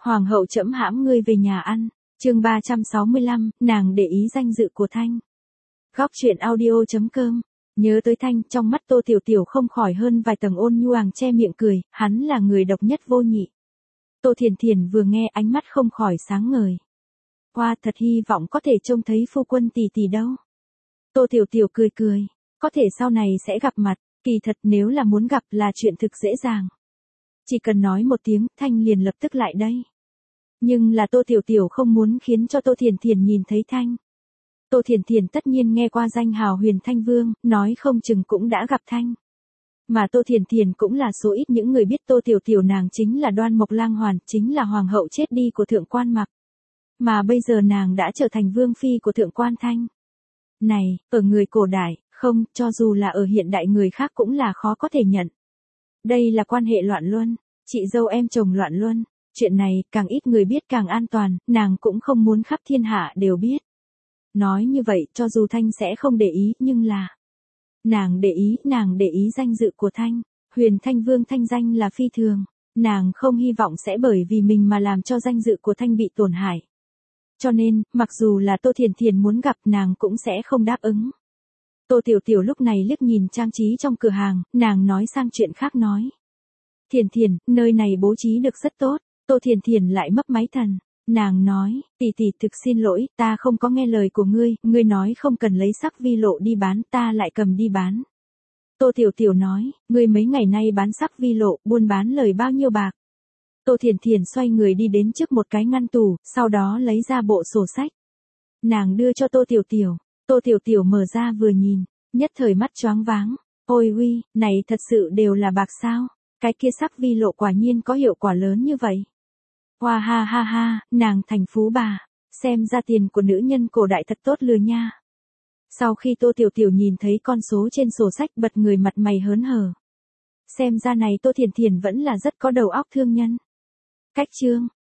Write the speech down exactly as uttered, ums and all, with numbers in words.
Hoàng hậu trẫm hãm ngươi về nhà ăn. Chương ba trăm sáu mươi lăm, nàng để ý danh dự của Thanh. Góc truyện audio chấm com. Nhớ tới Thanh, trong mắt Tô Tiểu Tiểu không khỏi hơn vài tầng ôn nhu, àng che miệng cười, hắn là người độc nhất vô nhị. Tô Thiền Thiền vừa nghe ánh mắt không khỏi sáng ngời. Qua, thật hy vọng có thể trông thấy phu quân tỷ tỷ đâu. Tô Tiểu Tiểu cười cười, có thể sau này sẽ gặp mặt, kỳ thật nếu là muốn gặp là chuyện thực dễ dàng. Chỉ cần nói một tiếng, Thanh liền lập tức lại đây. Nhưng là Tô Tiểu Tiểu không muốn khiến cho Tô Thiền Thiền nhìn thấy Thanh. Tô Thiền Thiền tất nhiên nghe qua danh hào Huyền Thanh Vương, nói không chừng cũng đã gặp Thanh. Mà Tô Thiền Thiền cũng là số ít những người biết Tô Tiểu Tiểu nàng chính là Đoan Mộc Lang Hoàn, chính là hoàng hậu chết đi của Thượng Quan Mặc. Mà bây giờ nàng đã trở thành vương phi của Thượng Quan Thanh. Này, ở người cổ đại, không, cho dù là ở hiện đại người khác cũng là khó có thể nhận. Đây là quan hệ loạn luân, chị dâu em chồng loạn luân. Chuyện này, càng ít người biết càng an toàn, nàng cũng không muốn khắp thiên hạ đều biết. Nói như vậy, cho dù Thanh sẽ không để ý, nhưng là... Nàng để ý, nàng để ý danh dự của Thanh. Huyền Thanh Vương thanh danh là phi thường. Nàng không hy vọng sẽ bởi vì mình mà làm cho danh dự của Thanh bị tổn hại. Cho nên, mặc dù là Tô Thiền Thiền muốn gặp nàng cũng sẽ không đáp ứng. Tô Tiểu Tiểu lúc này liếc nhìn trang trí trong cửa hàng, nàng nói sang chuyện khác nói. Thiền Thiền, nơi này bố trí được rất tốt. Tô Thiền Thiền lại mấp máy thần. Nàng nói, tỷ tỷ thực xin lỗi, ta không có nghe lời của ngươi, ngươi nói không cần lấy sắc vi lộ đi bán, ta lại cầm đi bán. Tô Tiểu Tiểu nói, ngươi mấy ngày nay bán sắc vi lộ, buôn bán lời bao nhiêu bạc. Tô Thiền Thiền xoay người đi đến trước một cái ngăn tủ, sau đó lấy ra bộ sổ sách. Nàng đưa cho Tô Tiểu Tiểu, Tô Tiểu Tiểu mở ra vừa nhìn, nhất thời mắt choáng váng. Ôi uy, này thật sự đều là bạc sao, cái kia sắc vi lộ quả nhiên có hiệu quả lớn như vậy. Hoa ha ha ha, nàng thành phú bà, xem ra tiền của nữ nhân cổ đại thật tốt lừa nha. Sau khi Tô Tiểu Tiểu nhìn thấy con số trên sổ sách bật người mặt mày hớn hở. Xem ra này Tô Thiền Thiền vẫn là rất có đầu óc thương nhân. Cách chương,